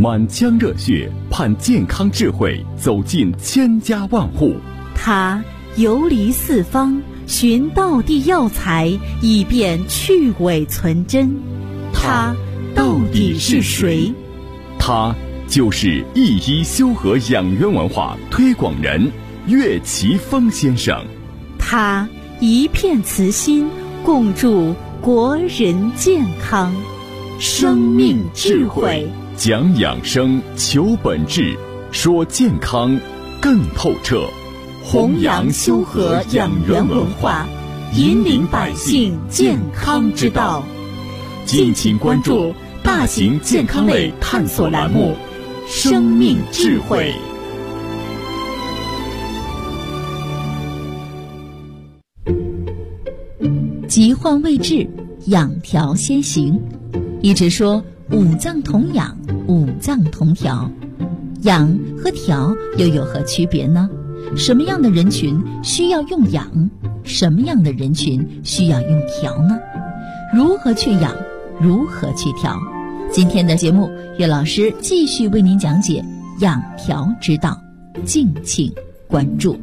满腔热血，盼健康智慧走进千家万户。 他游离四方，寻道地药材，以便去伪存真。他到底是谁？ 他就是一一修和养元文化推广人岳奇峰先生。 他一片慈心，共筑国人健康。生命智慧， 讲养生，求本质，说健康更透彻。 弘扬修和养元文化，引领百姓健康之道。敬请关注大型健康类探索栏目《生命智慧》。疾患未治，养调先行。一直说五脏同养，五脏同调，养和调又有何区别呢？什么样的人群需要用养？什么样的人群需要用调呢？如何去养？如何去调？今天的节目，岳老师继续为您讲解养调之道，敬请关注。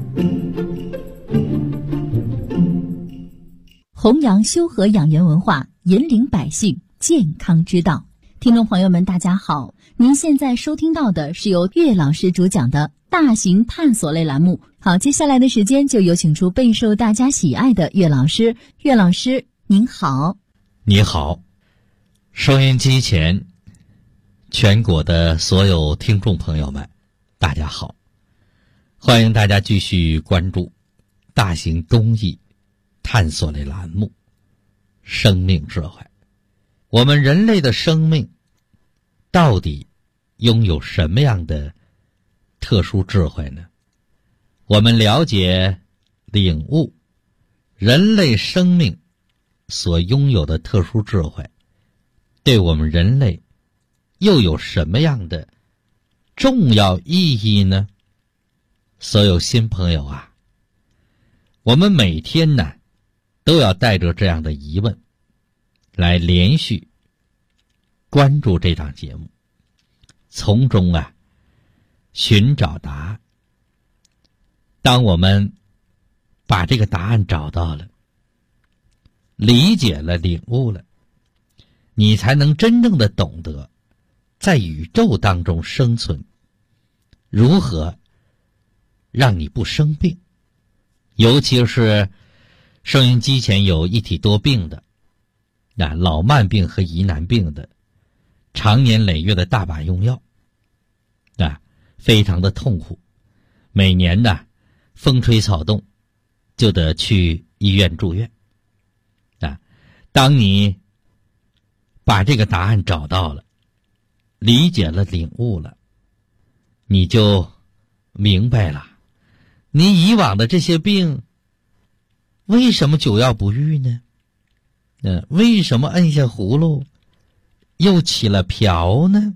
弘扬修和养元文化，引领百姓健康之道。听众朋友们，大家好，您现在收听到的是由岳老师主讲的大型探索类栏目。好，接下来的时间就有请出备受大家喜爱的岳老师。岳老师您好。 你好，收音机前全国的所有听众朋友们，大家好，欢迎大家继续关注大型公益探索类栏目生命智慧。我们人类的生命到底拥有什么样的特殊智慧呢？我们了解领悟人类生命所拥有的特殊智慧，对我们人类又有什么样的重要意义呢？所有新朋友啊，我们每天呢都要带着这样的疑问来连续关注这档节目，从中啊寻找答案。当我们把这个答案找到了，理解了，领悟了，你才能真正的懂得在宇宙当中生存，如何让你不生病。尤其是收音机前有一体多病的，老慢病和疑难病的，常年累月的大把用药，非常的痛苦。每年呢，风吹草动就得去医院住院。当你把这个答案找到了，理解了，领悟了，你就明白了，你以往的这些病为什么久药不愈呢？为什么摁下葫芦又起了瓢呢？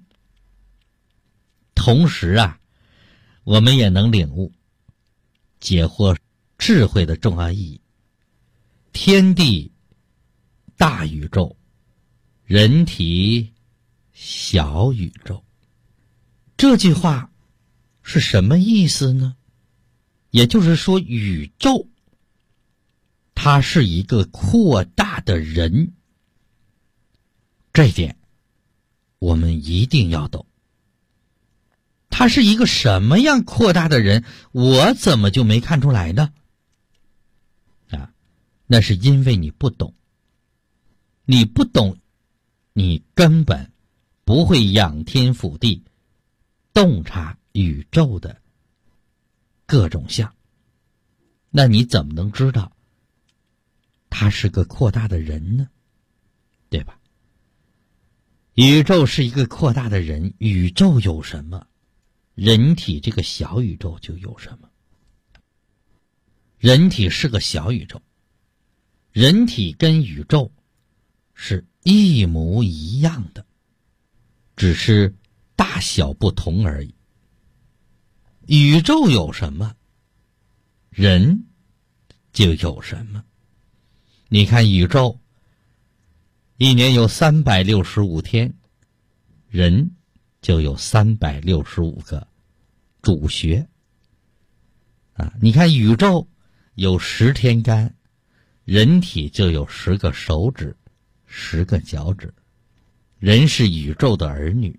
同时啊，我们也能领悟解惑智慧的重要意义。天地大宇宙，人体小宇宙，这句话是什么意思呢？也就是说，宇宙它是一个扩大的人，这一点我们一定要懂。它是一个什么样扩大的人，我怎么就没看出来呢？那是因为你不懂。你不懂，你根本不会仰天俯地，洞察宇宙的各种相。那你怎么能知道他是个扩大的人呢？对吧？宇宙是一个扩大的人，宇宙有什么，人体这个小宇宙就有什么。人体是个小宇宙，人体跟宇宙是一模一样的，只是大小不同而已。宇宙有什么，人就有什么。你看宇宙一年有365天，人就有365个主穴你看宇宙有10天干，人体就有10个手指，10个脚趾。人是宇宙的儿女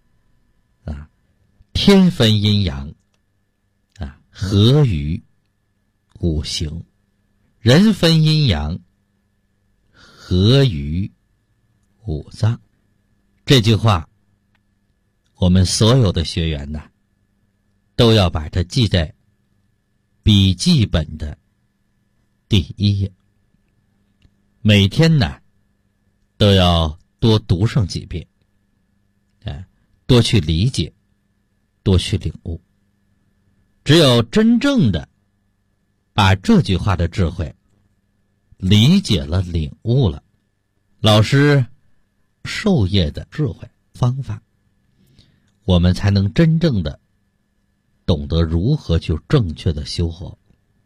天分阴阳合于五行，人分阴阳合于五脏。这句话我们所有的学员都要把它记在笔记本的第1页，每天都要多读上几遍，多去理解，多去领悟。只有真正的把这句话的智慧理解了、领悟了，老师授业的智慧方法，我们才能真正的懂得如何去正确的修活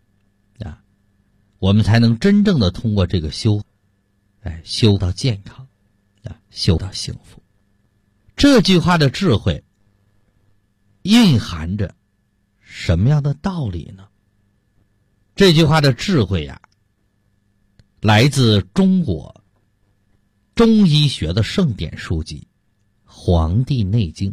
我们才能真正的通过这个修到健康修到幸福。这句话的智慧蕴含着什么样的道理呢？这句话的智慧来自中国中医学的圣典书籍《黄帝内经》。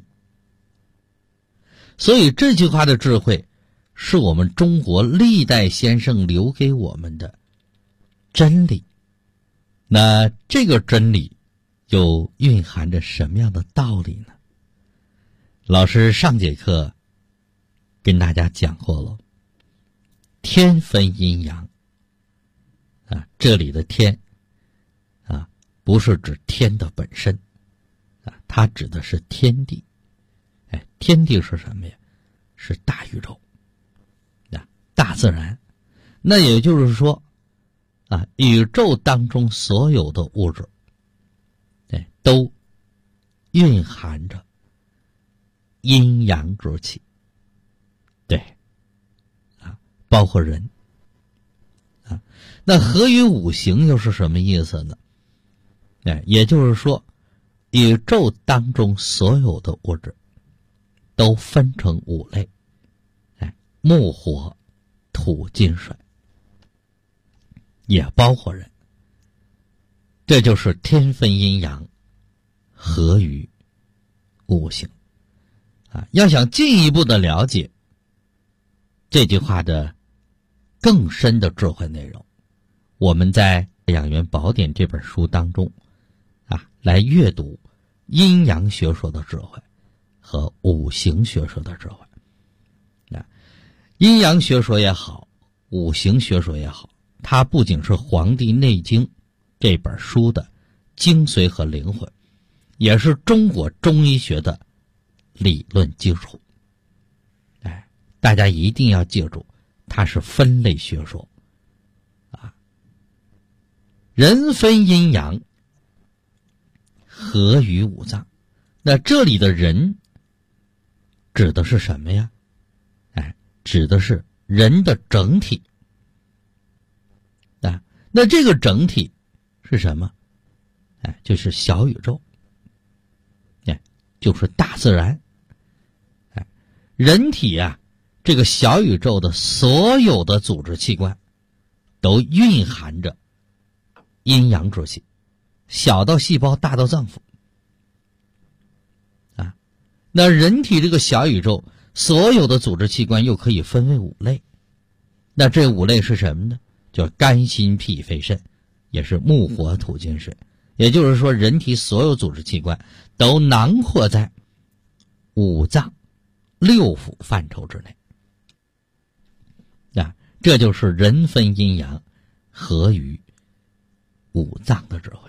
所以这句话的智慧是我们中国历代先生留给我们的真理。那这个真理又蕴含着什么样的道理呢？老师上节课跟大家讲过了，天分阴阳这里的天不是指天的本身它指的是天地。天地是什么呀？是大宇宙大自然。那也就是说宇宙当中所有的物质都蕴含着阴阳之气。对包括人那合于五行又是什么意思呢？也就是说宇宙当中所有的物质都分成5类，木火土金水，也包括人。这就是天分阴阳合于五行要想进一步的了解这句话的更深的智慧内容，我们在《养元宝典》这本书当中来阅读阴阳学说的智慧和五行学说的智慧。阴阳学说也好，五行学说也好，它不仅是《黄帝内经》这本书的精髓和灵魂，也是中国中医学的理论基础。大家一定要记住，它是分类学说人分阴阳合于五脏。那这里的人指的是什么呀？指的是人的整体那这个整体是什么？就是小宇宙就是大自然人体这个小宇宙的所有的组织器官都蕴含着阴阳之气，小到细胞，大到脏腑那人体这个小宇宙所有的组织器官又可以分为5类。那这5类是什么呢？叫肝心脾肺肾，也是木火土金水。也就是说人体所有组织器官都囊括在5脏6腑范畴之内这就是人分阴阳合于五脏的智慧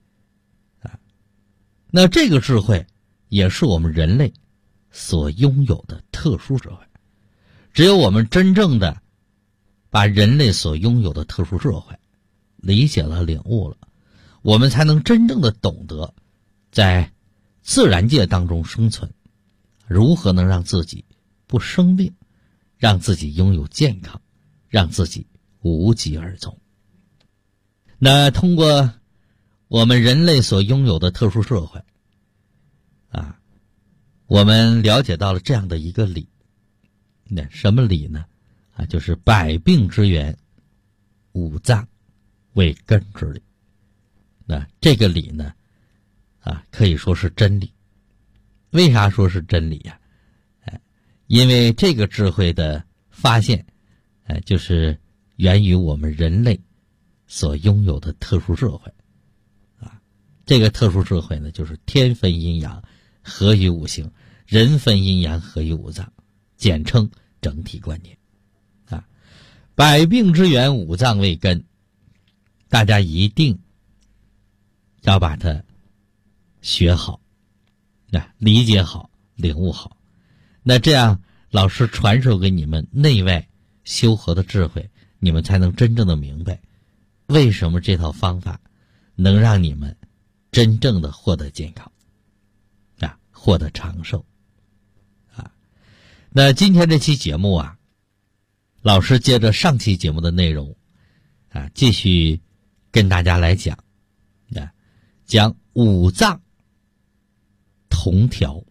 那这个智慧也是我们人类所拥有的特殊智慧。只有我们真正的把人类所拥有的特殊智慧理解了、领悟了，我们才能真正的懂得在自然界当中生存，如何能让自己不生病，让自己拥有健康，让自己无疾而终。那通过我们人类所拥有的特殊智慧我们了解到了这样的一个理。那什么理呢？就是百病之源，五脏为根之理。那这个理呢，可以说是真理。为啥说是真理呀？因为这个智慧的发现，就是源于我们人类所拥有的特殊智慧。这个特殊智慧呢，就是天分阴阳，合于五行；人分阴阳，合于五脏，简称整体观念。百病之源，五脏为根，大家一定要把它学好，理解好，领悟好。那这样老师传授给你们内外修和的智慧，你们才能真正的明白为什么这套方法能让你们真正的获得健康，获得长寿。那今天这期节目老师接着上期节目的内容继续跟大家来讲五脏同调。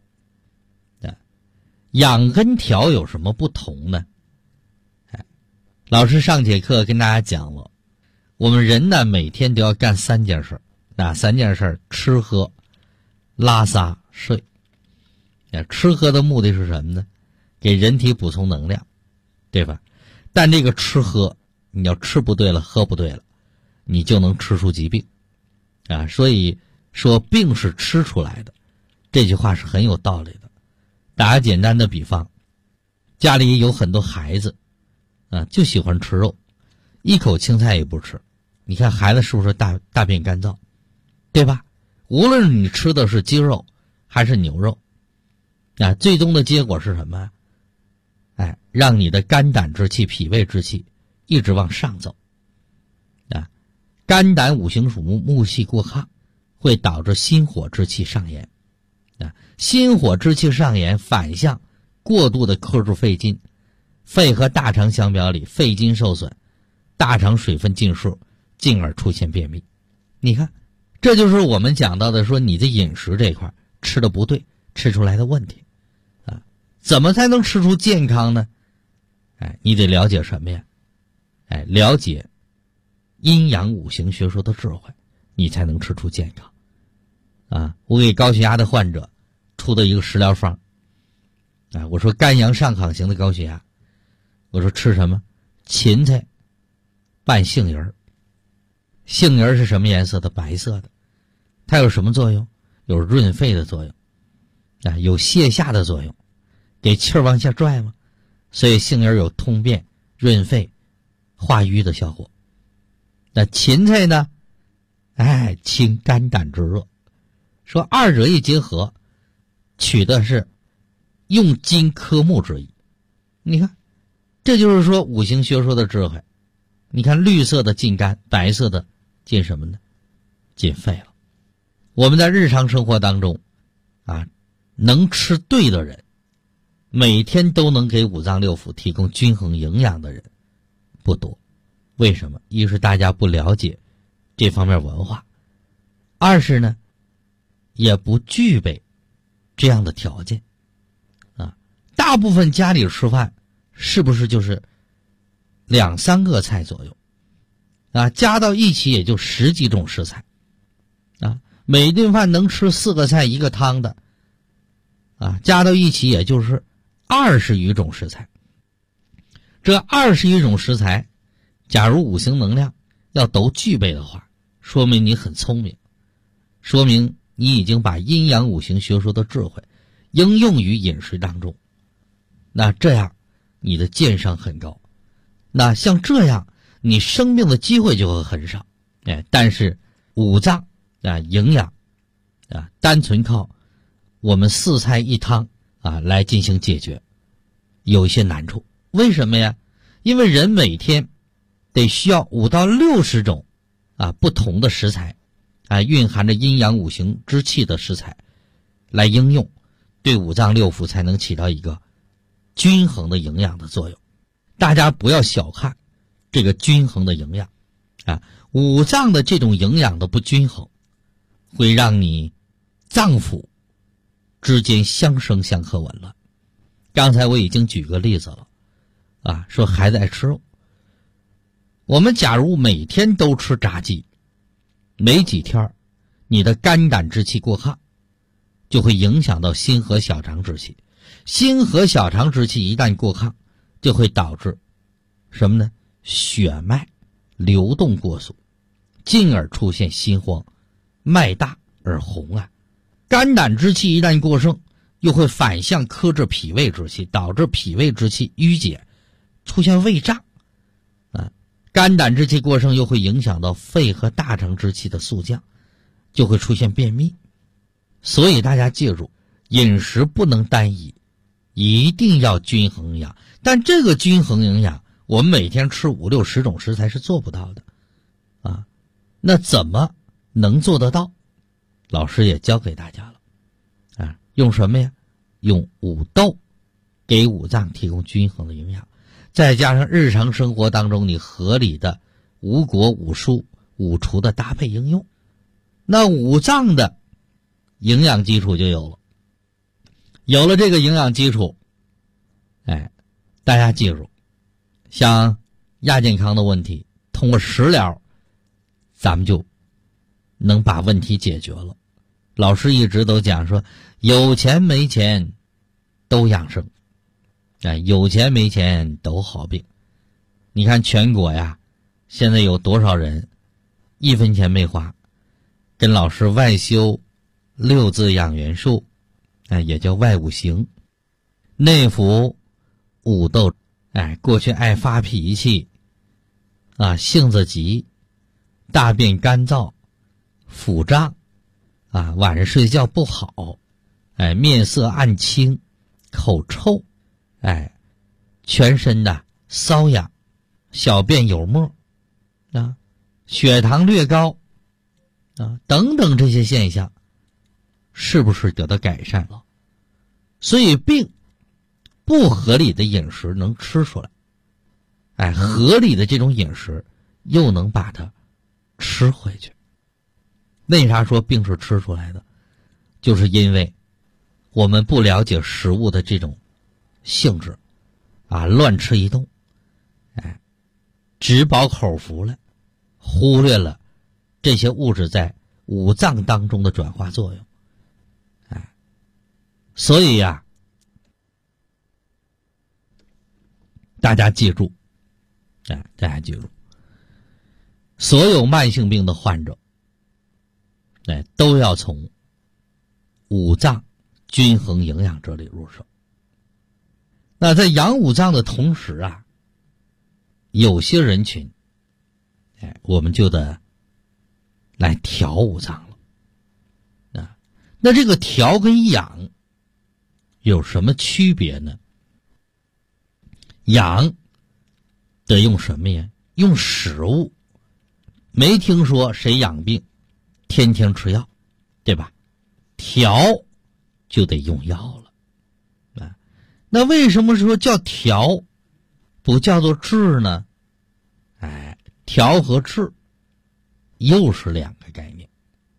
养跟调有什么不同呢？老师上节课跟大家讲了，我们人呢每天都要干3件事。哪3件事？吃喝拉撒睡。吃喝的目的是什么呢？给人体补充能量，对吧？但这个吃喝，你要吃不对了，喝不对了，你就能吃出疾病所以说病是吃出来的，这句话是很有道理的。打个简单的比方，家里有很多孩子就喜欢吃肉，一口青菜也不吃，你看孩子是不是大便干燥，对吧？无论你吃的是鸡肉还是牛肉最终的结果是什么？让你的肝胆之气、脾胃之气一直往上走肝胆五行属木，木气过亢，会导致心火之气上炎心火之气上炎反向过度的克制肺经，肺和大肠相表里，肺经受损，大肠水分尽数，进而出现便秘。你看，这就是我们讲到的说你的饮食这一块吃的不对，吃出来的问题怎么才能吃出健康呢？你得了解什么呀？了解阴阳五行学说的智慧，你才能吃出健康我给高血压的患者出的一个食疗方我说肝阳上亢型的高血压，我说吃什么？芹菜拌杏仁。杏仁是什么颜色的？白色的。它有什么作用？有润肺的作用有泻下的作用，给气儿往下拽嘛。所以杏仁有通便、润肺、化瘀的效果。那芹菜呢？清肝胆之热。说二者一结合，取的是用金克木之意。你看，这就是说五行学说的智慧。你看绿色的进肝，白色的进什么呢？进肺了。我们在日常生活当中能吃对的人，每天都能给五脏六腑提供均衡营养的人不多。为什么？一是大家不了解这方面文化，二是呢也不具备这样的条件大部分家里吃饭是不是就是2-3个菜左右加到一起也就10几种食材每顿饭能吃4个菜1个汤的加到一起也就是20余种食材。这20余种食材，假如五行能量要都具备的话，说明你很聪明，说明你已经把阴阳五行学说的智慧应用于饮食当中。那这样你的健康很高，那像这样你生病的机会就会很少但是五脏营养单纯靠我们4菜1汤来进行解决有一些难处。为什么呀？因为人每天得需要5到60种不同的食材蕴含着阴阳五行之气的食材来应用，对五脏六腑才能起到一个均衡的营养的作用。大家不要小看这个均衡的营养五脏的这种营养的不均衡，会让你脏腑之间相生相克紊乱。刚才我已经举个例子了啊，说孩子爱吃肉，我们假如每天都吃炸鸡，没几天你的肝胆之气过亢，就会影响到心和小肠之气。心和小肠之气一旦过亢，就会导致什么呢？血脉流动过速，进而出现心慌，脉大而红啊。肝胆之气一旦过盛，又会反向克制脾胃之气，导致脾胃之气淤结，出现胃胀啊。肝胆之气过盛又会影响到肺和大肠之气的速降，就会出现便秘。所以大家记住，饮食不能单一，一定要均衡营养。但这个均衡营养，我们每天吃5、6、10种食材是做不到的啊。那怎么能做得到？老师也教给大家了啊，用什么呀？用五豆给五脏提供均衡的营养，再加上日常生活当中你合理的五果、五蔬、五除的搭配应用，那五脏的营养基础就有了。有了这个营养基础，大家记住，像亚健康的问题，通过食疗咱们就能把问题解决了。老师一直都讲说，有钱没钱都养生，有钱没钱都好病。你看全国呀，现在有多少人1分钱没花，跟老师外修6字养元术，也叫外五行，内服五豆，过去爱发脾气啊，性子急，大便干燥，腹胀啊，晚上睡觉不好，面色暗青，口臭，全身的瘙痒，小便有沫啊，血糖略高啊，等等这些现象，是不是得到改善了？所以病不合理的饮食能吃出来，合理的这种饮食又能把它吃回去。为啥说病是吃出来的？就是因为我们不了解食物的这种性质啊，乱吃一通，只饱口福了，忽略了这些物质在五脏当中的转化作用。所以呀，大家记住，所有慢性病的患者，都要从五脏均衡营养这里入手。那在养五脏的同时啊，有些人群，我们就得来调五脏了啊。那这个调跟养有什么区别呢？养得用什么呀？用食物。没听说谁养病天天吃药，对吧？调就得用药了啊。那为什么说叫调不叫做治呢？调和治又是两个概念。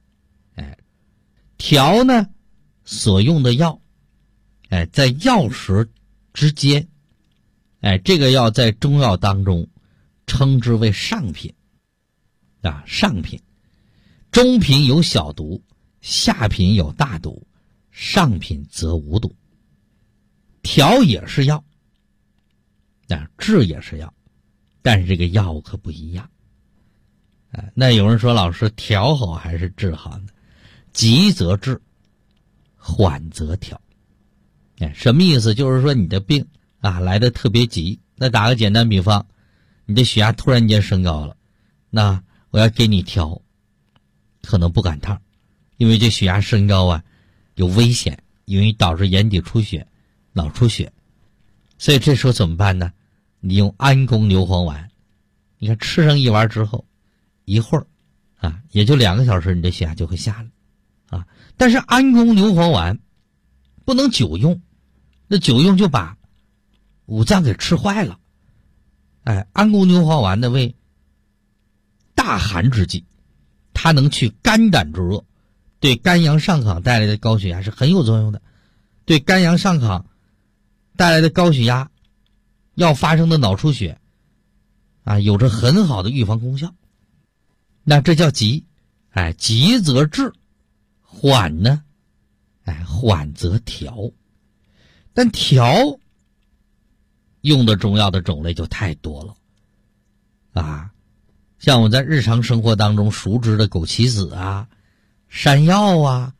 调呢所用的药，在药食之间，这个药在中药当中称之为上品啊，上品。中品有小毒，下品有大毒，上品则无毒。调也是药啊，治也是药，但是这个药可不一样。那有人说，老师，调好还是治好呢？急则治，缓则调。什么意思？就是说你的病啊来得特别急。那打个简单比方，你的血压突然间升高了，那我要给你调，可能不赶趟，因为这血压升高啊有危险，因为导致眼底出血、脑出血。所以这时候怎么办呢？你用安宫牛黄丸，你看吃上一丸之后，一会儿啊，也就2个小时，你的血压就会下来啊。但是安宫牛黄丸不能久用，那久用就把五脏给吃坏了。安宫牛黄丸呢为大寒之剂，它能去肝胆之热，对肝阳上亢带来的高血压是很有作用的对肝阳上亢带来的高血压要发生的脑出血有着很好的预防功效。那这叫急，急则治，缓呢，缓则调。但调用的中药的种类就太多了像我在日常生活当中熟知的枸杞子山药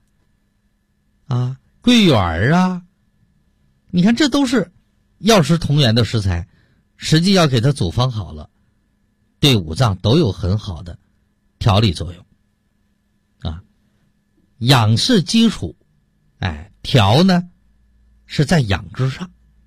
桂圆你看这都是药食同源的食材，实际要给它组方好了，对五脏都有很好的调理作用养是基础，调呢是在养之上。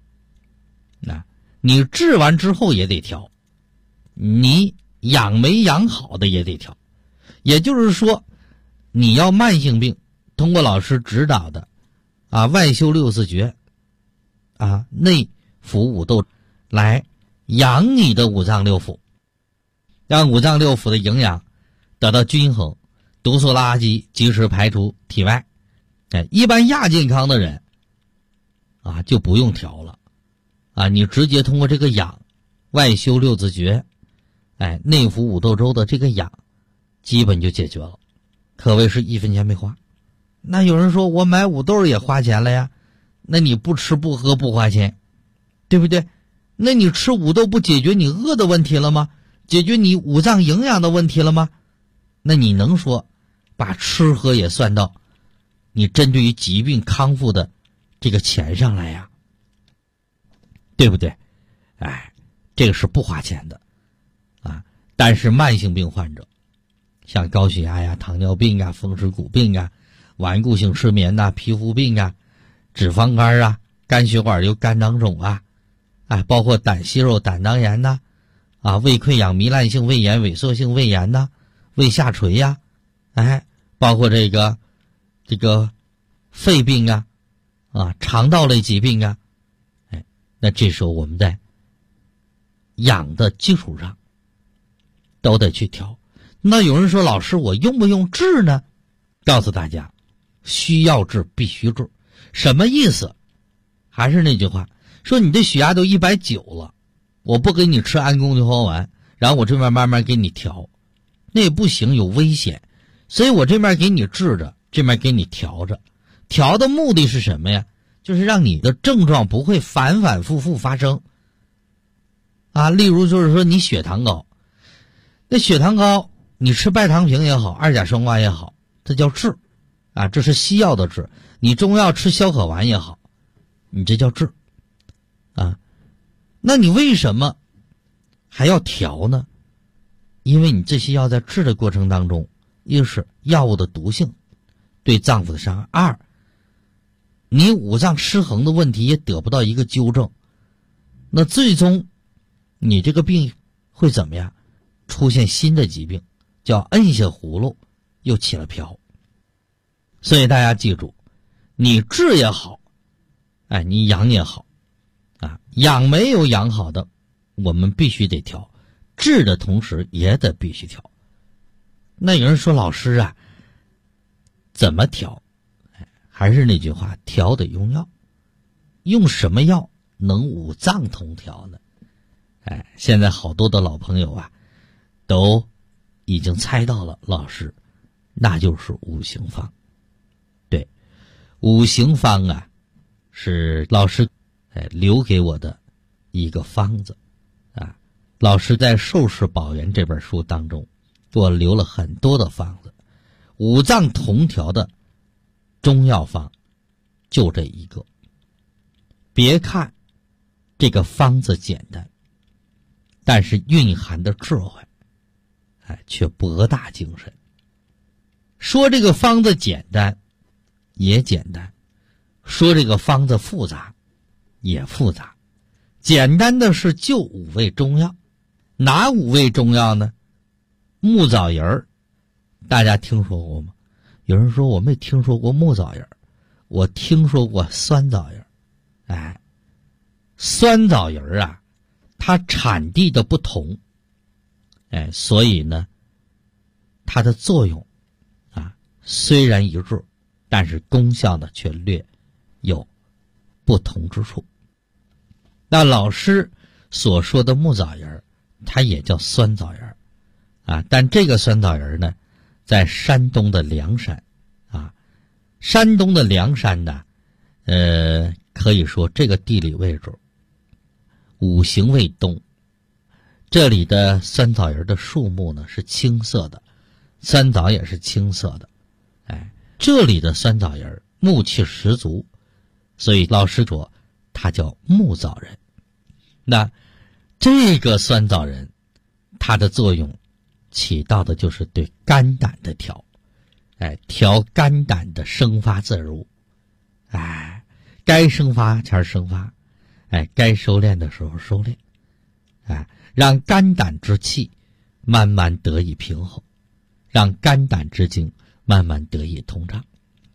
你治完之后也得调，你养没养好的也得调。也就是说，你要慢性病，通过老师指导的外修六字诀内服五斗来养你的五脏六腑，让五脏六腑的营养得到均衡，毒素垃圾及时排出体外。一般亚健康的人就不用调了你直接通过这个养，外修六字诀内服五斗粥的这个养基本就解决了，可谓是一分钱没花。那有人说我买五豆也花钱了呀，那你不吃不喝不花钱，对不对？那你吃五豆不解决你饿的问题了吗？解决你五脏营养的问题了吗？那你能说把吃喝也算到你针对于疾病康复的这个钱上来呀？对不对？这个是不花钱的但是慢性病患者，像高血压糖尿病风湿骨病顽固性失眠皮肤病脂肪肝肝血管瘤肝囊肿包括胆息肉胆囊炎胃溃疡糜烂性胃炎萎缩性胃炎胃下垂包括这个肺病肠道类疾病那这时候我们在养的基础上都得去调。那有人说老师我用不用治呢？告诉大家，需要治必须治。什么意思？还是那句话，说你的血压都190了，我不给你吃氨宫牛黄丸，然后我这边慢慢给你调，那也不行，有危险。所以我这边给你治着，这边给你调着。调的目的是什么呀？就是让你的症状不会反反复复发生例如就是说你血糖高，那血糖高你吃拜糖平也好，二甲双胍也好，这叫治这是西药的治。你中药吃消渴丸也好，你这叫治那你为什么还要调呢？因为你这些药在治的过程当中，一是药物的毒性对脏腑的伤害，二你五脏失衡的问题也得不到一个纠正，那最终你这个病会怎么样？出现新的疾病，叫摁下葫芦又起了瓢。所以大家记住，你治也好你养也好养没有养好的我们必须得调，治的同时也得必须调。那有人说老师怎么调？还是那句话，调得用药。用什么药能五脏同调呢？现在好多的老朋友都已经猜到了，老师，那就是五行方。对，五行方是老师留给我的一个方子老师在《寿世宝源》这本书当中给我留了很多的方子，五脏同调的中药方就这一个。别看这个方子简单，但是蕴含的智慧却博大精深。说这个方子简单也简单，说这个方子复杂也复杂。简单的是就五味中药，哪五味中药呢？木枣仁儿，大家听说过吗？有人说我没听说过木枣仁儿，我听说过酸枣仁儿。酸枣仁儿它产地的不同，所以呢，它的作用虽然一致，但是功效呢却略有不同之处。那老师所说的木枣仁，它也叫酸枣仁啊，但这个酸枣仁呢，在山东的凉山啊，山东的凉山呢，可以说这个地理位置，五行为东，这里的酸枣仁的树木呢是青色的，酸枣也是青色的，这里的酸枣仁木气十足，所以老师说它叫木枣仁。那这个酸枣仁，它的作用起到的就是对肝胆的调，调肝胆的生发自如，该生发前生发，该收敛的时候收敛，让肝胆之气慢慢得以平衡，让肝胆之精慢慢得以通畅。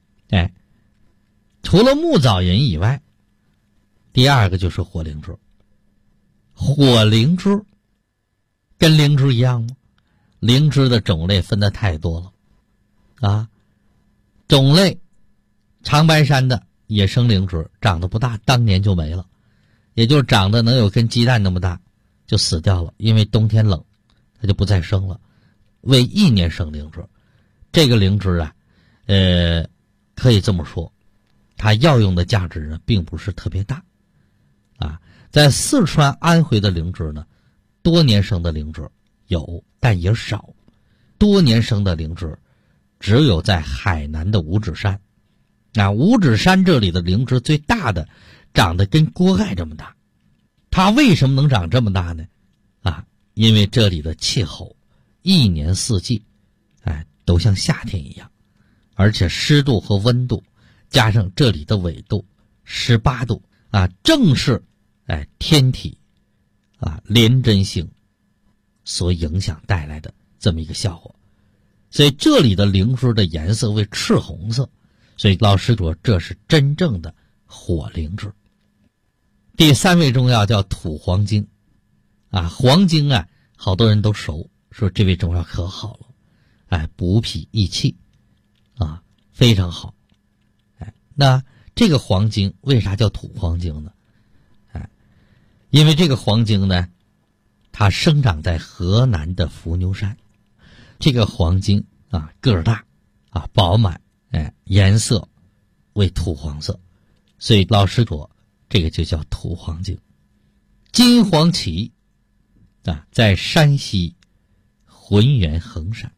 除了木枣仁以外，第二个就是火灵芝。火灵芝跟灵芝一样吗？灵芝的种类分得太多了种类长白山的野生灵芝长得不大，当年就没了，也就是长得能有跟鸡蛋那么大就死掉了，因为冬天冷它就不再生了。为1年生灵芝，这个灵芝可以这么说，它药用的价值呢并不是特别大在四川安徽的灵芝呢，多年生的灵芝有，但也少，多年生的灵芝只有在海南的五指山五指山这里的灵芝最大的长得跟锅盖这么大。它为什么能长这么大呢？因为这里的气候1年4季都像夏天一样，而且湿度和温度加上这里的纬度18度正是天体连针性所影响带来的这么一个效果。所以这里的灵芝的颜色为赤红色，所以老师说这是真正的火灵芝。第3味中药叫土黄精黄精好多人都熟，说这味中药可好了，补脾益气非常好。那这个黄精为啥叫土黄精呢？因为这个黄精呢，它生长在河南的伏牛山。这个黄精个儿大饱满，颜色为土黄色，所以老师说这个就叫土黄精。金黄芪在山西浑源衡山。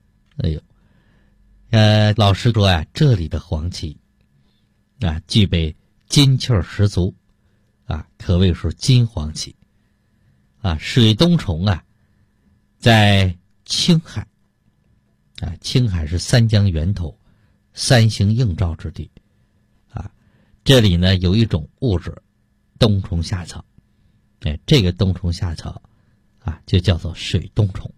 老师说这里的黄芪具备金气儿十足可谓是金黄芪水冬虫在青海青海是三江源头3星映照之地这里呢有一种物质冬虫夏草，这个冬虫夏草就叫做水冬虫。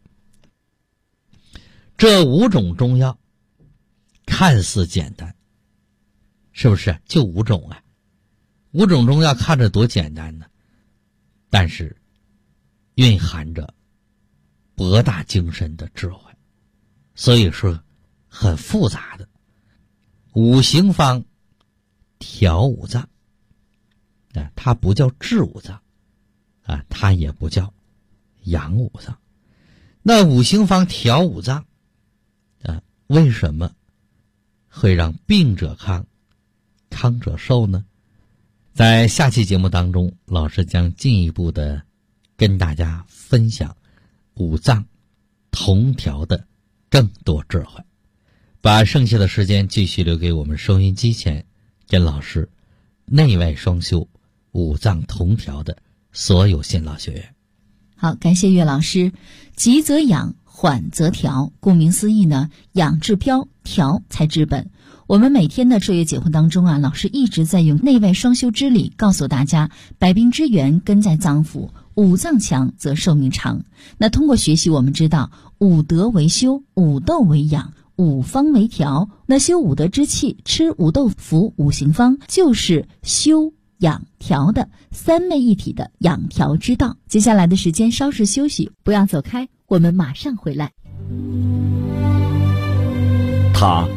这5种中药看似简单，是不是就5种5种中药看着多简单呢，但是蕴含着博大精深的智慧，所以说很复杂的。五行方调五脏它不叫治五脏它也不叫养五脏。那五行方调五脏为什么会让病者康，康者寿呢？在下期节目当中，老师将进一步的跟大家分享五脏同调的更多智慧。把剩下的时间继续留给我们收音机前跟老师内外双修五脏同调的所有新老学员。 好，感谢岳老师。急则养，缓则调，顾名思义呢，养治标，调才治本。我们每天的彻夜解惑当中老师一直在用内外双修之理告诉大家，百病之源根在脏腑，五脏强则寿命长。那通过学习我们知道，五德为修，五斗为养，五方为调。那修五德之气，吃五豆腐五行方，就是修养调的3位一体的养调之道。接下来的时间稍事休息，不要走开，我们马上回来。 他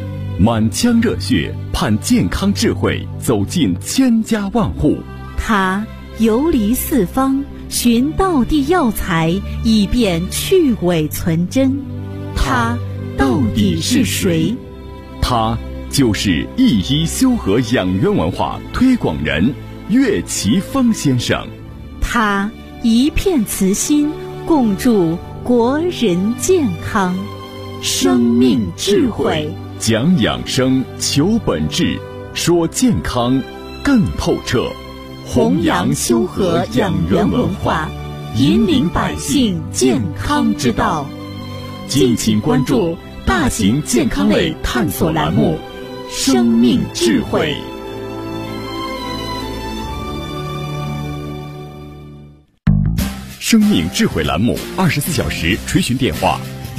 满腔热血盼健康智慧走进千家万户。 他游离四方，寻道地药材，以便去伪存真。他到底是谁？ 他就是一一修和养元文化推广人岳奇峰先生。 他一片慈心，共筑国人健康。生命智慧， 讲养生，求本质，说健康更透彻。 弘扬修和养元文化，引领百姓健康之道。 敬请关注大型健康类探索栏目《生命智慧》。生命智慧栏目24小时垂询电话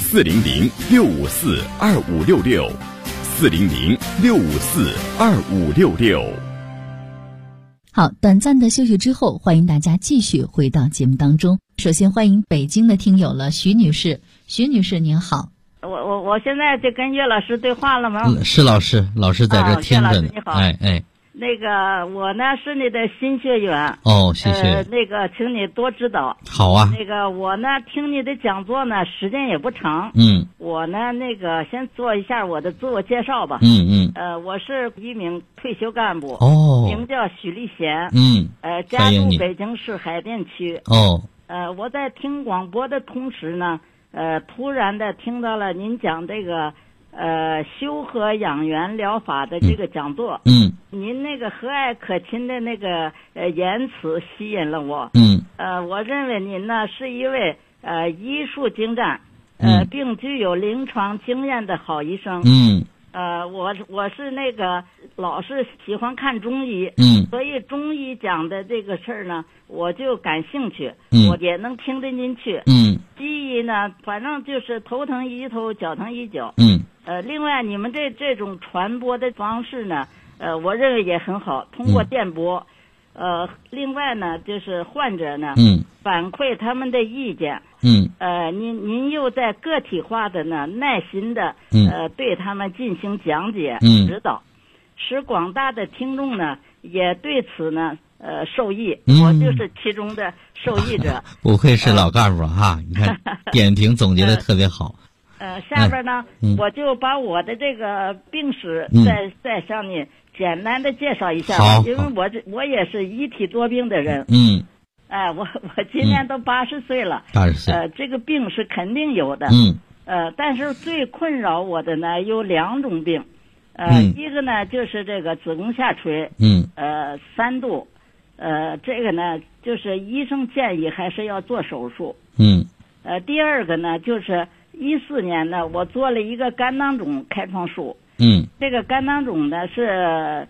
：400-654-2566，400-654-2566。 好，短暂的休息之后，欢迎大家继续回到节目当中。首先欢迎北京的听友了，徐女士。徐女士您好。 我现在就跟岳老师对话了吗？ 是老师在这听着呢。 你好。 哎。 那个我呢是你的新学员。 哦，谢谢。 那个请你多指导。 好啊。 那个我呢听你的讲座呢时间也不长。我呢那个先做一下我的自我介绍吧。我是一名退休干部。 哦。 名叫许立贤。家住北京市海淀区。 哦。 我在听广播的同时呢，突然的听到了您讲这个修和养元疗法的这个讲座。您那个和蔼可亲的那个言辞吸引了我。我认为您呢是一位医术精湛并具有临床经验的好医生。我是那个老是喜欢看中医。所以中医讲的这个事儿呢，我就感兴趣。我也能听得进去。西医呢，反正就是头疼医头，脚疼医脚。另外你们这种传播的方式呢，我认为也很好，通过电波。另外呢，就是患者呢，反馈他们的意见。您又在个体化的呢，耐心的对他们进行讲解、指导，使广大的听众呢也对此呢受益。我就是其中的受益者。 不愧是老干部哈！你看点评总结的特别好。 下边呢，我就把我的这个病史再向你简单的介绍一下吧。因为我也是一体多病的人。我今年都80岁了。80岁。这个病是肯定有的。但是最困扰我的呢有2种病。一个呢就是这个子宫下垂。3度。这个呢就是医生建议还是要做手术。第二个呢就是14年呢我做了一个肝囊肿开创术。这个肝囊肿呢是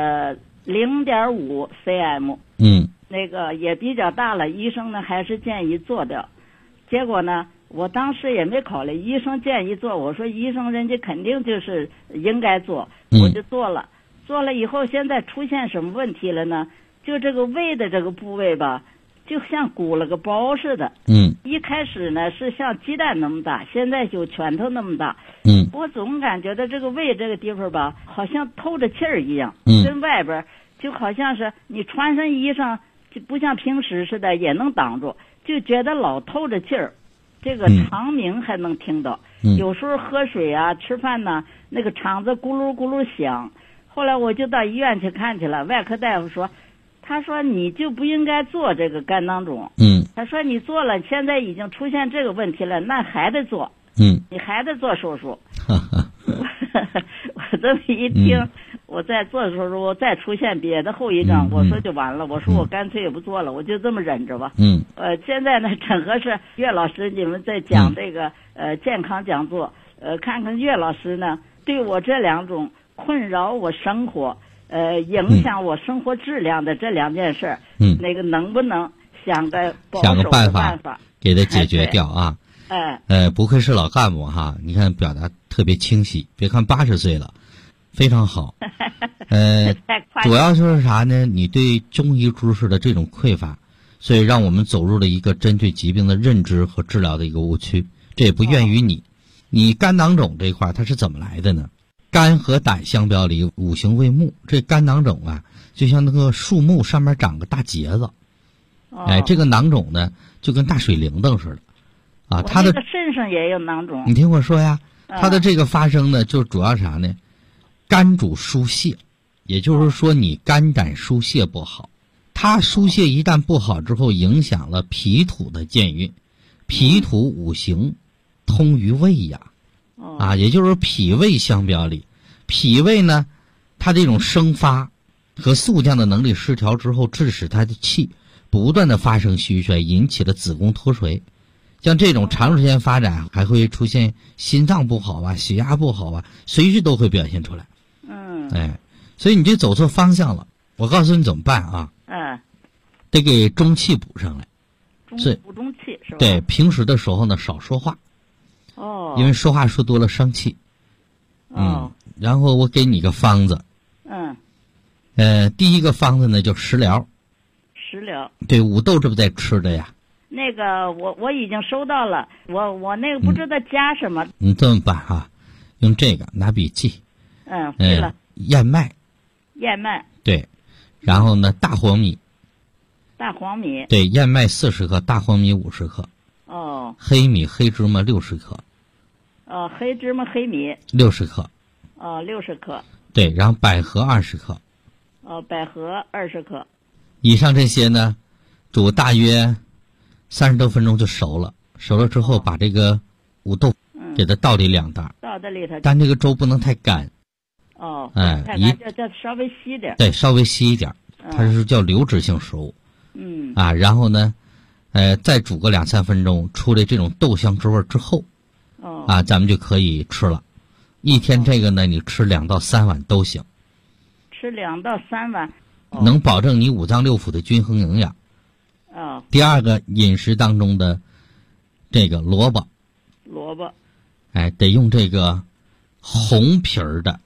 0.5 cm。那个也比较大了，医生呢还是建议做掉。结果呢我当时也没考虑，医生建议做，我说医生人家肯定就是应该做。我就做了。做了以后现在出现什么问题了呢？就这个胃的这个部位吧，就像鼓了个包似的。一开始呢是像鸡蛋那么大，现在就拳头那么大。我总感觉到这个胃这个地方吧，好像透着气儿一样。跟外边就好像是你穿上衣裳，就不像平时似的也能挡住，就觉得老透着气儿。这个肠鸣还能听到。有时候喝水啊吃饭呢，那个肠子咕噜咕噜响。后来我就到医院去看去了，外科大夫说，他说你就不应该做这个肝囊肿。他说你做了，现在已经出现这个问题了，那还得做。你还得做手术。我这么一听，我再做手术，我再出现别的后遗症，我说就完了。我说我干脆也不做了，我就这么忍着吧。现在呢，正合适岳老师你们在讲这个健康讲座，看看岳老师呢对我这2种困扰我生活，影响我生活质量的这2件事，那个能不能想个办法给他解决掉啊？不愧是老干部哈，你看表达特别清晰。别看80岁了，非常好。主要就是啥呢？你对中医知识的这种匮乏，所以让我们走入了一个针对疾病的认知和治疗的一个误区。这也不源于你。你肝囊肿这一块它是怎么来的呢？ 肝和胆相表里，五行为木，这肝囊肿啊，就像那个树木上面长个大结子。哎，这个囊肿呢，就跟大水铃铛似的，啊，它的肾上也有囊肿。 你听我说呀，它的这个发生呢，就主要啥呢？肝主疏泄，也就是说你肝胆疏泄不好，它疏泄一旦不好之后，影响了脾土的健运，脾土五行通于胃呀，啊，也就是说脾胃相表里，脾胃呢，它这种生发和速降的能力失调之后，致使它的气不断的发生虚衰，引起了子宫脱垂。像这种长时间发展，还会出现心脏不好啊、血压不好啊，随时都会表现出来。哎，所以你这走错方向了。我告诉你怎么办啊？得给中气补上来。 补中气是吧？ 对，平时的时候呢，少说话。因为说话说多了生气。然后我给你个方子。第一个方子呢叫食疗。 食疗。对， 五豆这不在吃的呀。 那个我已经收到了，我那个不知道加什么。 你这么办啊？用这个拿笔记。 对了。 燕麦。对，然后呢，大黄米。对，燕麦40克，大黄米50克。黑米、黑芝麻60克。 黑芝麻、黑米。 60克。 60克。 对，然后百合20克。 百合20克。 以上这些呢，煮大约30多分钟就熟了。熟了之后，把这个五豆给它倒里2袋。 倒在里头。 但这个粥不能太干。 太干叫稍微稀点。 对，稍微稀一点。它是叫流质性食物。然后呢，再煮个2-3分钟，出来这种豆香之味之后，咱们就可以吃了。一天这个呢，你吃2到3碗都行。 吃2到3碗。 能保证你五脏六腑的均衡营养。第二个饮食当中的这个萝卜，得用这个红皮儿的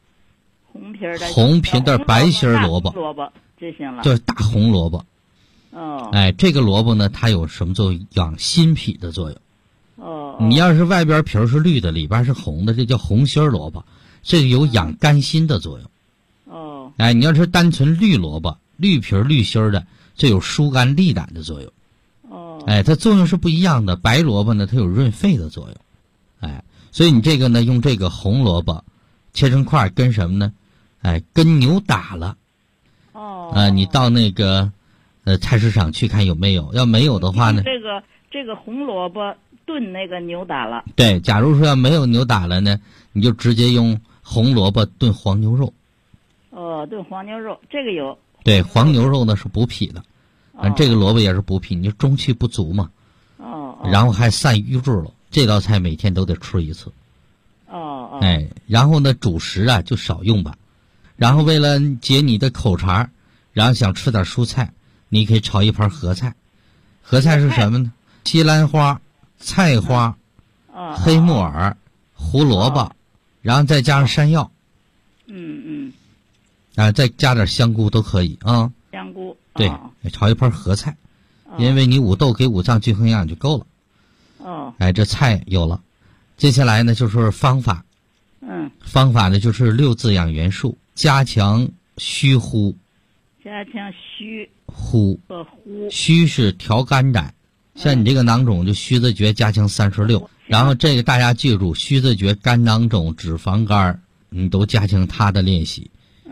白心萝卜就行了， 就是大红萝卜。这个萝卜呢，它有什么作用？养心脾的作用。你要是外边皮儿是绿的，里边是红的，这叫红心萝卜，这个有养肝心的作用。你要是单纯绿萝卜，绿皮绿心的，这有疏肝利胆的作用。它作用是不一样的。白萝卜呢，它有润肺的作用。所以你这个呢，用这个红萝卜切成块，跟什么呢？跟牛打了。你到那个菜市场去看有没有，要没有的话呢， 这个红萝卜炖那个牛打了。 对，假如说要没有牛打了呢，你就直接用红萝卜炖黄牛肉。 炖黄牛肉，这个有。 对，黄牛肉呢是补脾的，这个萝卜也是补脾，你就中气不足嘛。然后还散瘀滞了，这道菜每天都得吃一次。然后呢，主食啊就少用吧。然后为了解你的口馋，然后想吃点蔬菜，你可以炒一盘合菜。合菜是什么呢？西兰花、菜花、黑木耳、胡萝卜，然后再加上山药。再加点香菇都可以啊。 香菇。 对，炒一盘合菜，因为你五豆给五脏均衡营养就够了。这菜有了，接下来呢就是方法。方法呢就是6字养元术，加强虚呼。 加强虚呼和呼。 虚是调肝胆，像你这个囊肿就虚字诀加强36。然后这个大家记住，虚字诀、肝囊肿、脂肪肝，你都加强它的练习。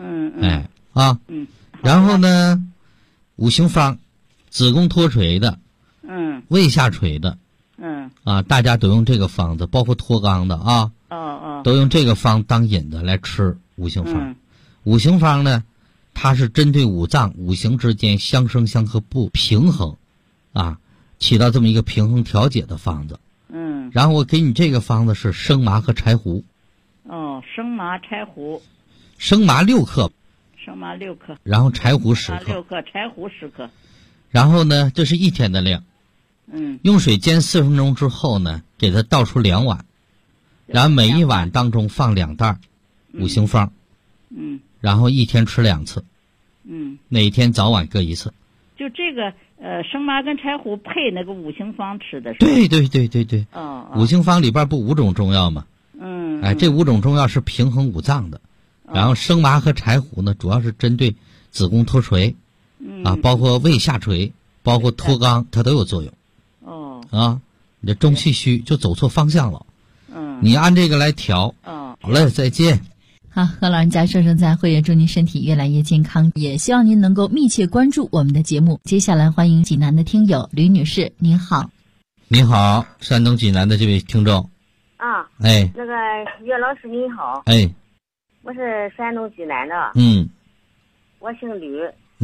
然后呢，五行方，子宫脱垂的，胃下垂的，大家都用这个方子，包括脱肛的啊，都用这个方当引子来吃五行方。五行方呢，它是针对五脏五行之间相生相克不平衡，起到这么一个平衡调节的方子。然后我给你这个方子是生麻和柴胡。 生麻柴胡。 生麻6克。 生麻6克。 然后柴胡10克。 6克，柴胡10克。 然后呢，这是1天的量。用水煎4分钟之后呢，给它倒出2碗，然后每一碗当中放2袋五行方。然后一天吃2次。每天早晚各1次。 就这个生麻跟柴胡配那个五行方吃的是吧？ 对。五行方里边不5种中药吗？ 这5种中药是平衡五脏的。然后生麻和柴胡呢，主要是针对子宫脱垂，包括胃下垂，包括脱肛，它都有作用。你这中气虚就走错方向了。你按这个来调。好嘞，再见。 好，和老人家说声再会，也祝您身体越来越健康，也希望您能够密切关注我们的节目。接下来欢迎济南的听友吕女士，您好。 你好，山东济南的这位听众。 那个岳老师您好。我是山东济南的。我姓吕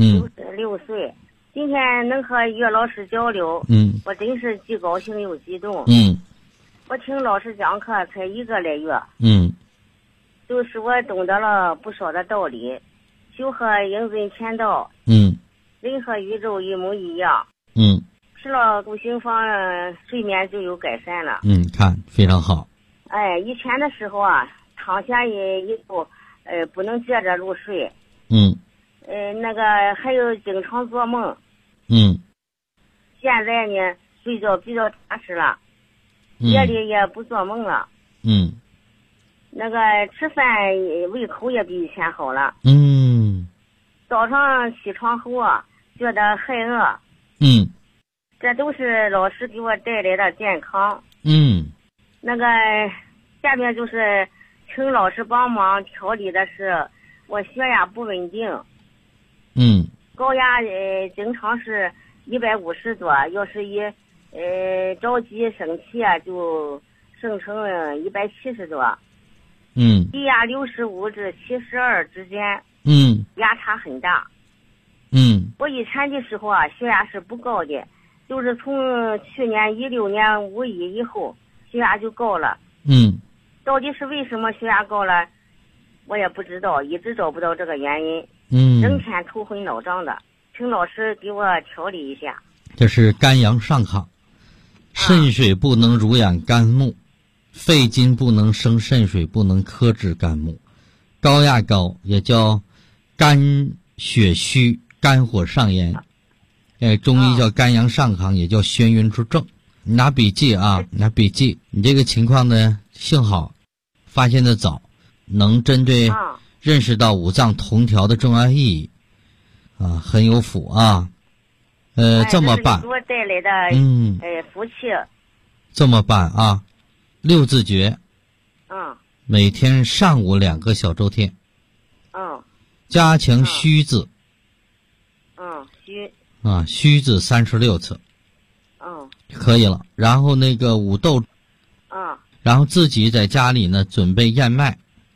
，66岁。今天能和岳老师交流，我真是既高兴又激动。我听老师讲课才1个来月，就是我懂得了不少的道理。修和应真天道，人和宇宙一模一样。吃了五行方，睡眠就有改善了。 看非常好。 以前的时候啊，躺下以后，不能接着入睡。那个还有经常做梦。现在呢，睡觉比较踏实了，夜里也不做梦了。那个吃饭胃口也比以前好了。早上起床后啊，觉得害饿。这都是老师给我带来的健康。那个下面就是请老师帮忙调理的是我血压不稳定。高压经常是150多，要是着急生气啊，就升成170多。低压65至72之间。压差很大。我以前的时候啊，血压是不高的，就是从去年16年5一以后，血压就高了。到底是为什么血压高了，我也不知道，一直找不到这个原因。整天头昏脑胀的，请老师给我调理一下。 这是肝阳上亢，肾水不能濡养肝木，肺筋不能生肾水，不能克制肝木。高压高也叫肝血虚，肝火上炎。中医叫肝阳上亢，也叫眩晕之症。你拿笔记啊，拿笔记。你这个情况呢，幸好发现的早，能针对认识到五脏同调的重要意义很有福啊。这么办， 给我带来的福气。 这么办啊，6字诀。每天上午2个小周天。加强虚字。虚字36次。可以了。然后那个五豆。然后自己在家里呢准备燕麦。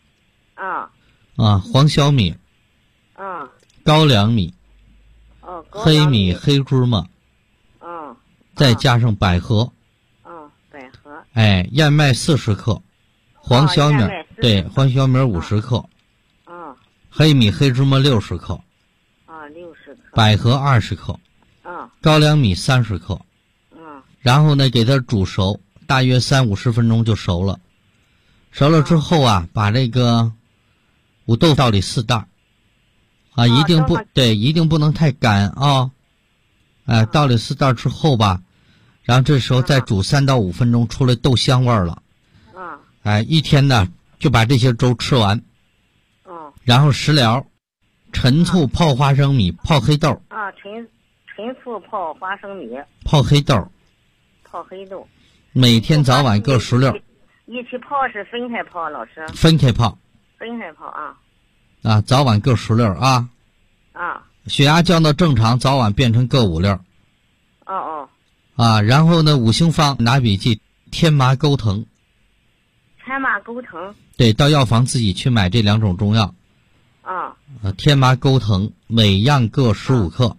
黄小米。高粱米。黑米、黑芝麻。再加上百合。 百合。 燕麦40克，黄小米黄小米50克。黑米、黑芝麻60克。 60克。 百合20克。高粱米30克。然后呢，给它煮熟，大约30-50分钟就熟了。熟了之后啊，把这个五豆倒里4袋。一定不能太干啊。倒里4袋之后吧，然后这时候再煮3到5分钟，出来豆香味儿了。一天呢就把这些粥吃完。然后食疗，陈醋泡花生米，泡黑豆。 陈醋泡花生米。 泡黑豆。每天早晚各10粒。 一起泡是分开泡，老师？ 分开泡啊。早晚各10粒啊。血压降到正常，早晚变成各5粒。然后呢，五行方拿笔记，天麻钩藤。对，到药房自己去买这2种中药。天麻钩藤每样各15克。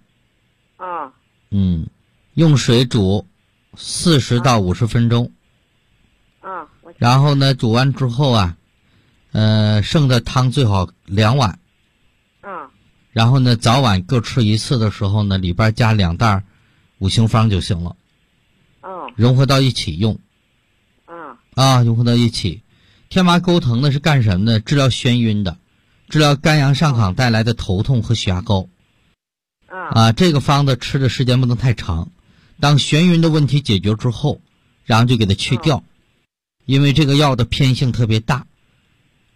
用水煮40到50分钟。然后呢，煮完之后啊，剩的汤最好2碗。然后呢，早晚各吃1次的时候呢，里边加2袋五行方就行了。融合到一起用。融合到一起。天麻钩藤呢是干什么呢？治疗眩晕的，治疗肝阳上亢带来的头痛和血压高。这个方子吃的时间不能太长，当眩晕的问题解决之后，然后就给它去掉。因为这个药的偏性特别大，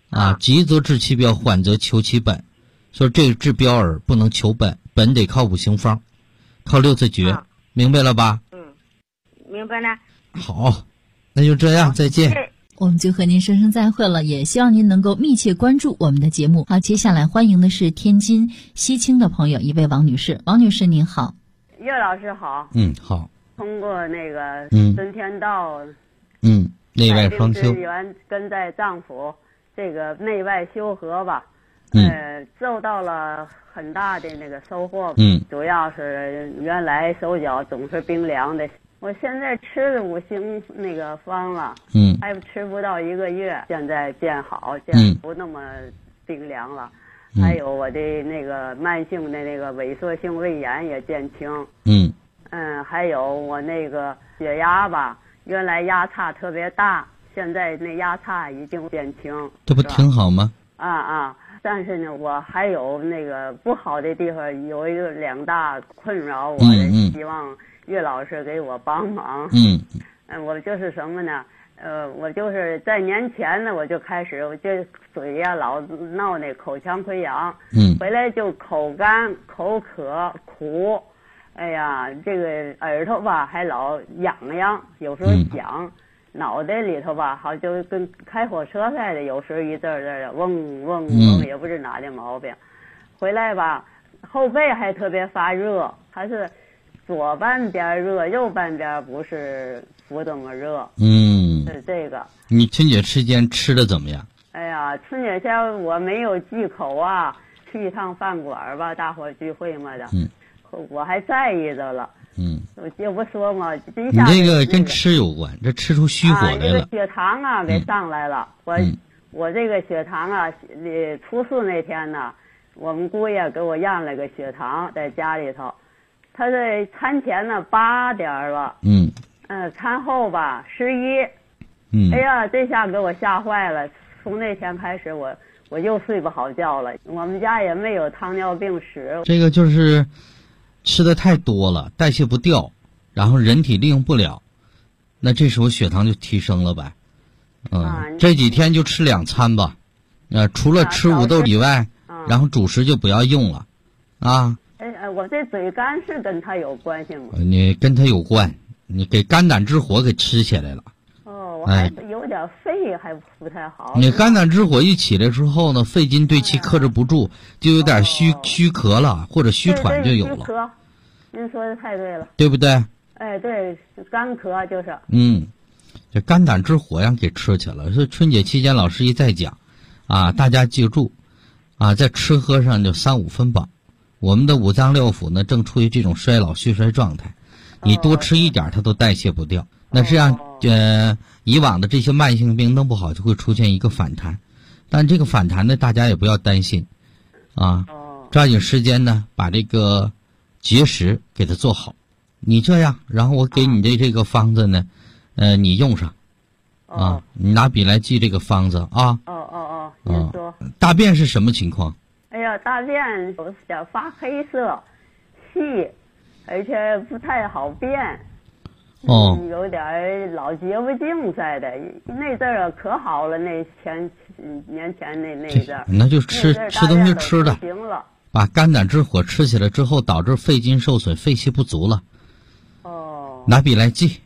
急则治其标，缓则求其本。说这个治标耳不能求本，本得靠五行方，靠六字诀，明白了吧？ 明白了。 好，那就这样，再见。 我们就和您说声再会了，也希望您能够密切关注我们的节目。好，接下来欢迎的是天津西青的朋友，一位王女士。王女士您好。 岳老师好。 好。 通过那个孙天道， 内外双修， 跟在丈夫这个内外修和吧，受到了很大的那个收获。主要是原来手脚总是冰凉的。我现在吃的五行那个方了，还吃不到1个月，现在见好，见不那么冰凉了。还有我的那个慢性的那个萎缩性胃炎也见轻。还有我那个血压吧，原来压差特别大，现在那压差已经变轻。 这不挺好吗？ 但是呢，我还有那个不好的地方，有2大困扰我的，希望岳老师给我帮忙。我就是什么呢？我就是在年前呢，我就开始，我这嘴呀老闹那口腔溃疡，回来就口干、口渴、苦，哎呀，这个耳朵吧还老痒痒，有时候响，脑袋里头吧好就跟开火车似的，有时候一阵的嗡嗡嗡，也不知哪的毛病。回来吧，后背还特别发热，还是左半边热，右半边不是不这么热。是这个。 你春节期间吃的怎么样？ 哎呀，春节前我没有忌口啊，去一趟饭馆吧，大伙聚会嘛的。我还在意着了。我就不说嘛， 你这个跟吃有关，这吃出虚火来了。 这个血糖给上来了。我这个血糖初四那天呢，我们姑爷给我验了个血糖，在家里头。他这餐前呢8点了，餐后吧11，哎呀，这下给我吓坏了。从那天开始，我又睡不好觉了。我们家也没有糖尿病史。 这个就是吃的太多了，代谢不掉，然后人体利用不了，那这时候血糖就提升了呗。这几天就吃2餐吧，除了吃五豆以外，然后主食就不要用了， 我这嘴干是跟它有关系吗？ 你跟它有关，你给肝胆之火给吃起来了。 我还有点肺还不太好。 你肝胆之火一起来之后呢，肺经对气克制不住，就有点虚咳了，或者虚喘就有了。 虚咳，您说的太对了， 对不对？ 对，干咳就是。 这肝胆之火呀给吃起了。所以春节期间老师一再讲，大家记住，在吃喝上就3、5分饱。我们的五脏六腑呢正处于这种衰老虚衰状态，你多吃一点它都代谢不掉。那这样以往的这些慢性病弄不好就会出现一个反弹，但这个反弹呢大家也不要担心抓紧时间呢把这个节食给它做好。你这样，然后我给你的这个方子呢你用上你拿笔来记这个方子您说大便是什么情况？ 哎呀，大便有点发黑色，细，而且不太好便。有点老洁不净似的。那阵儿可好了，那年前那阵儿。 那就吃东西吃的，把肝胆之火吃起来之后，导致肺经受损，肺气不足了。拿笔来记。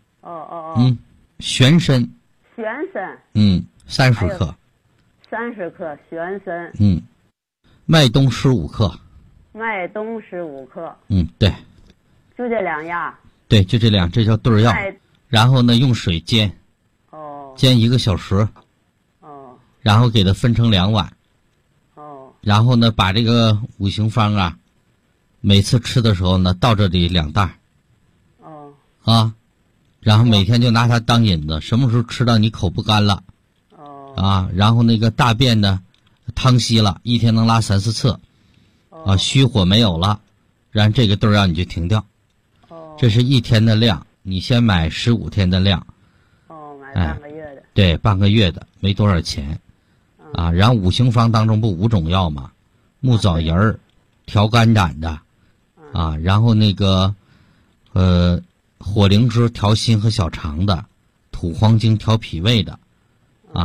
玄参。 玄参。 30克。 30克玄参。 麦冬15克。 麦冬15克。 对。 就这2样。 对，就这2，这叫对药。然后呢，用水煎。煎1个小时。然后给它分成2碗。然后呢，把这个五行方每次吃的时候呢，倒这里2袋。然后每天就拿它当引子，什么时候吃到你口不干了。然后那个大便呢，汤稀了，一天能拉3、4次。虚火没有了，然后这个对药你就停掉。这是1天的量，你先买15天的量。 买半个月的。 对，半个月的，没多少钱。然后五行方当中不5种药吗？木枣仁儿，调肝胆的。然后那个火灵芝调心和小肠的，土黄精调脾胃的。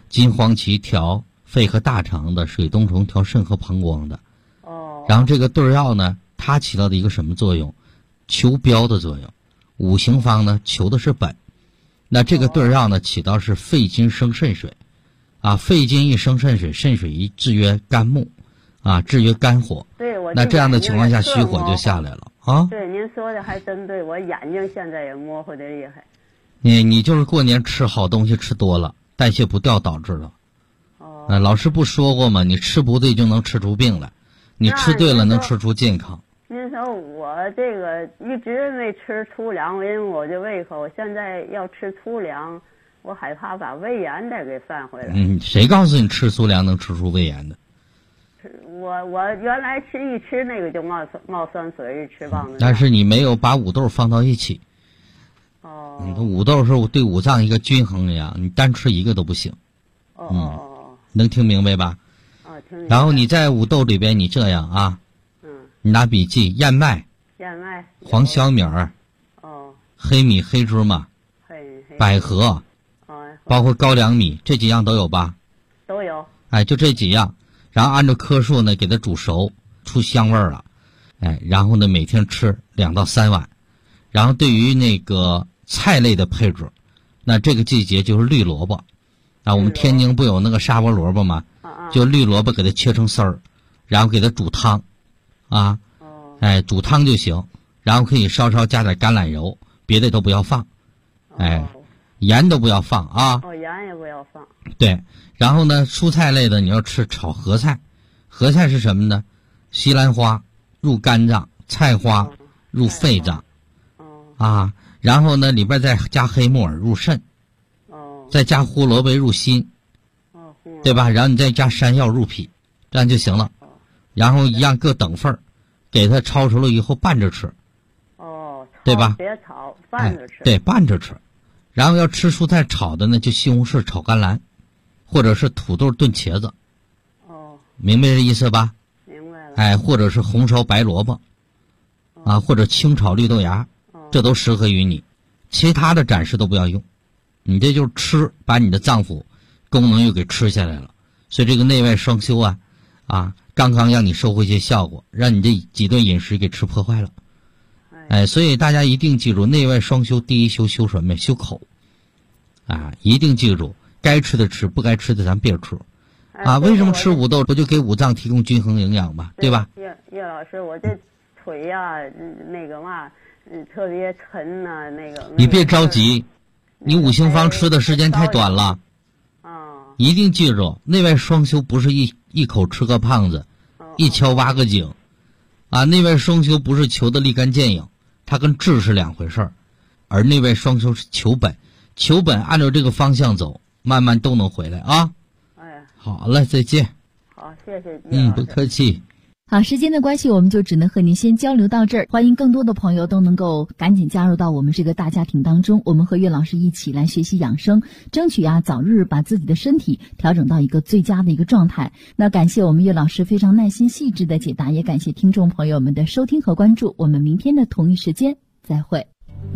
金黄芪调肺和大肠的，水冬虫调肾和膀胱的。然后这个对药呢，它起到的一个什么作用？求标的作用。五行方呢，求的是本。那这个对药呢，起到是肺金生肾水，肺金一生肾水，肾水一制约肝木，制约肝火。 对， 那这样的情况下，虚火就下来了啊。 对，您说的还真对，我眼睛现在也模糊的厉害。 你就是过年吃好东西吃多了，代谢不掉导致的。老师不说过吗？你吃不对就能吃出病来，你吃对了能吃出健康。 您说我这个一直没吃粗粮，因为我这胃口，现在要吃粗粮，我害怕把胃炎再给犯回来。 谁告诉你吃粗粮能吃出胃炎的？ 我原来一吃那个就冒酸水，吃棒子。 但是你没有把五豆放到一起。你的五豆是对五脏一个均衡一样，你单吃一个都不行。能听明白吧？ 听明白。 然后你在五豆里边，你这样啊。你拿笔记：燕麦、黄小米儿、黑米、黑芝麻、百合，包括高粱米，这几样都有吧？ 都有。 就这几样，然后按照克数呢给它煮熟，出香味儿了。然后呢每天吃2到3碗。然后对于那个菜类的配置，那这个季节就是绿萝卜。我们天津不有那个沙窝萝卜吗？就绿萝卜给它切成丝儿，然后给它煮汤。煮汤就行，然后可以稍加点橄榄油，别的都不要放，盐都不要放啊。 盐也不要放。 对，然后呢，蔬菜类的你要吃炒合菜，合菜是什么呢？西兰花入肝脏，菜花入肺脏，然后呢里边再加黑木耳入肾，再加胡萝卜入心，对吧？然后你再加山药入脾，这样就行了。然后一样各等份儿，给它焯熟了以后拌着吃，对吧？ 别炒，拌着吃。 对，拌着吃。然后要吃蔬菜炒的呢，就西红柿炒甘蓝，或者是土豆炖茄子。明白这意思吧？ 明白了。 或者是红烧白萝卜，或者清炒绿豆芽，这都适合于你。其他的暂时都不要用，你这就是吃，把你的脏腑功能又给吃下来了。所以这个内外双修刚刚让你收回一些效果，让你这几顿饮食给吃破坏了。所以大家一定记住，内外双修，第一修什么？修口。一定记住，该吃的吃，不该吃的咱别吃。为什么吃五豆？不就给五脏提供均衡营养吗？对吧？ 叶老师，我这腿呀，特别沉呐， 你别着急，你五行方吃的时间太短了。一定记住，内外双修不是一口吃个胖子，一敲挖个井，内外双修不是求的立竿见影，它跟治是两回事儿，而内外双修是求本，求本按照这个方向走，慢慢都能回来啊。好了，再见。 好，谢谢。 不客气。 好，时间的关系，我们就只能和您先交流到这儿。欢迎更多的朋友都能够赶紧加入到我们这个大家庭当中，我们和岳老师一起来学习养生，争取早日把自己的身体调整到一个最佳的一个状态。那感谢我们岳老师非常耐心细致的解答，也感谢听众朋友们的收听和关注。我们明天的同一时间再会。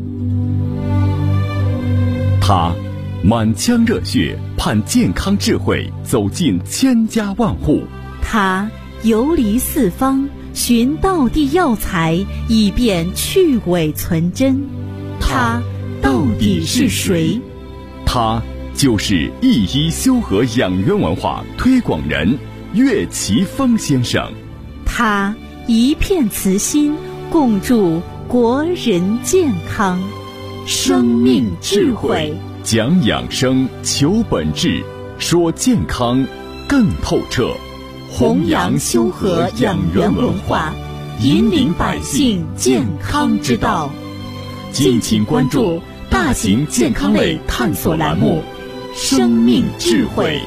他满腔热血，盼健康智慧走进千家万户。 他游离四方，寻道地药材，以便去伪存真。他到底是谁？ 他就是一医修和养元文化推广人岳奇峰先生。 他一片慈心，共筑国人健康。生命智慧， 讲养生，求本质，说健康更透彻。 弘扬修和养元文化，引领百姓健康之道。敬请关注大型健康类探索栏目《生命智慧》。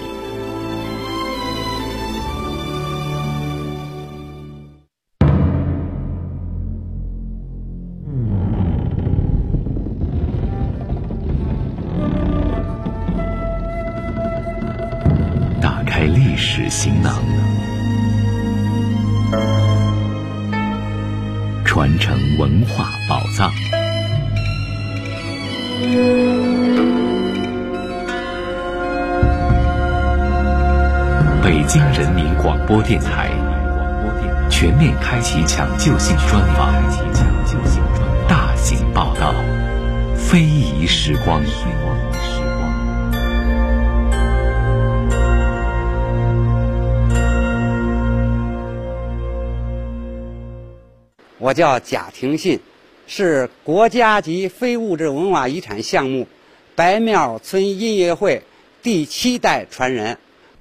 打开历史行囊，传承文化宝藏。 京人民广播电台全面开启抢救性专访，大型报道，非遗时光。 我叫贾廷信，是国家级非物质文化遗产项目白庙村音乐会第7代传人。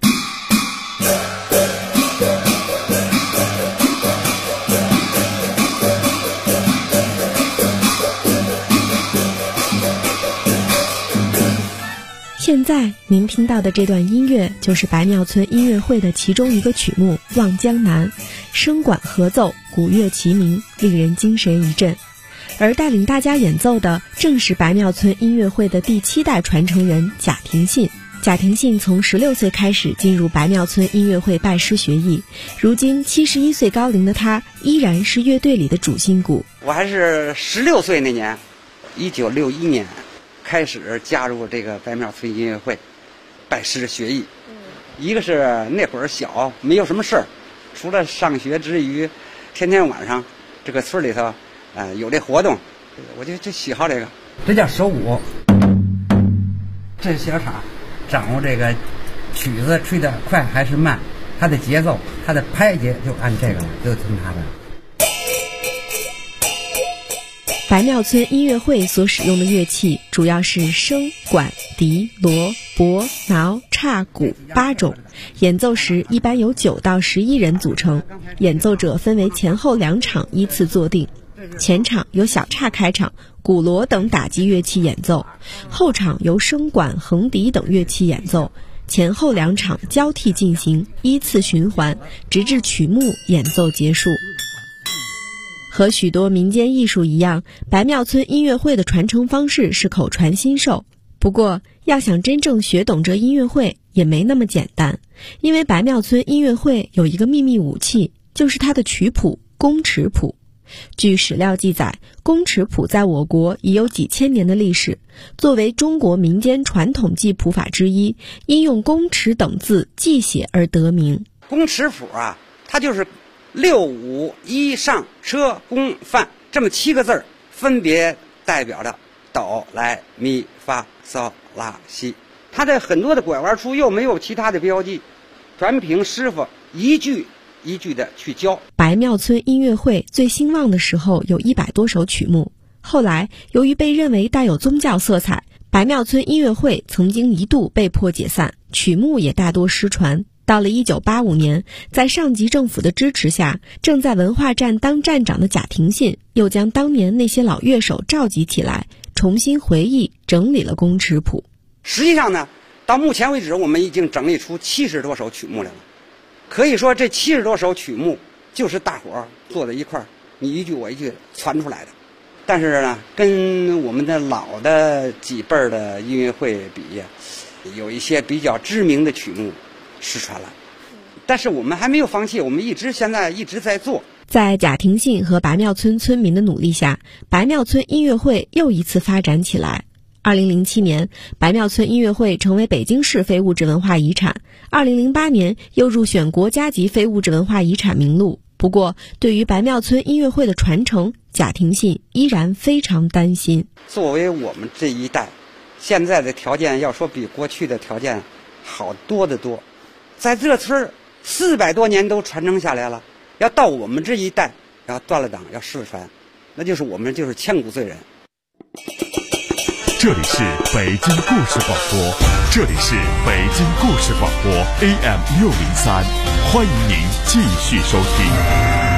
现在您听到的这段音乐就是白庙村音乐会的其中一个曲目《望江南》，声管合奏，鼓乐齐鸣，令人精神一振。而带领大家演奏的正是白庙村音乐会的第7代传承人贾廷信。贾廷信从16岁开始进入白庙村音乐会拜师学艺，如今71岁高龄的他依然是乐队里的主心骨。 我还是16岁那年，1961年开始加入这个白庙村音乐会，拜师学艺。一个是那会儿小，没有什么事儿，除了上学之余，天天晚上这个村里头，有这活动，我就喜好这个。这叫手鼓，这是小叉，掌握这个曲子吹得快还是慢，它的节奏，它的拍节就按这个了，就听它的。 白庙村音乐会所使用的乐器主要是笙、管、笛、锣、钹、挠、叉、鼓8种，演奏时一般由9到11人组成，演奏者分为前后2场依次坐定，前场由小叉开场，鼓锣等打击乐器演奏，后场由笙管、横笛等乐器演奏，前后2场交替进行，依次循环，直至曲目演奏结束。和许多民间艺术一样，白庙村音乐会的传承方式是口传心授。不过，要想真正学懂这音乐会也没那么简单，因为白庙村音乐会有一个秘密武器，就是它的曲谱宫尺谱。据史料记载，宫尺谱在我国已有几千年的历史，作为中国民间传统记谱法之一，因用宫尺等字记写而得名。 宫尺谱啊，它就是6、5、1上车宫范这么7个字，分别代表着哆来咪发嗦拉西。它的很多的拐弯处又没有其他的标记，全凭师傅一句一句的去教。 白庙村音乐会最兴旺的时候有100多首曲目，后来由于被认为带有宗教色彩，白庙村音乐会曾经一度被迫解散，曲目也大多失传。到了1985年，在上级政府的支持下，正在文化站当站长的贾廷信又将当年那些老乐手召集起来，重新回忆整理了宫尺谱。 实际上呢，到目前为止我们已经整理出70多首曲目来了。可以说这70多首曲目就是大伙儿坐在一块儿，你一句我一句传出来的。但是呢，跟我们的老的几辈儿的音乐会比，有一些比较知名的曲目失传了，但是我们还没有放弃，我们现在一直在做。 在贾廷信和白庙村村民的努力下，白庙村音乐会又一次发展起来。2007年，白庙村音乐会成为北京市非物质文化遗产，2008年又入选国家级非物质文化遗产名录。不过，对于白庙村音乐会的传承，贾廷信依然非常担心。 作为我们这一代，现在的条件要说比过去的条件好多得多。在这村400多年都传承下来了，要到我们这一代要断了档要失传，那就是我们就是千古罪人。 这里是北京故事广播，这里是北京故事广播 AM603，欢迎您继续收听。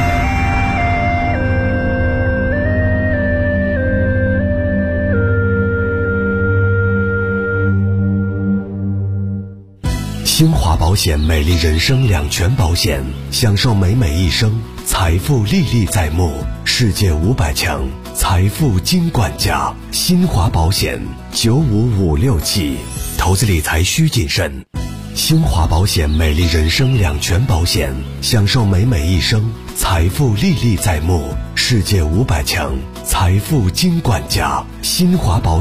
新华保险美丽人生2全保险，享受美美一生，财富历历在目，世界500强，财富金管家。新华保险95567，投资理财需谨慎。新华保险美丽人生2全保险，享受美美一生，财富历历在目，世界500强，财富金管家。新华保险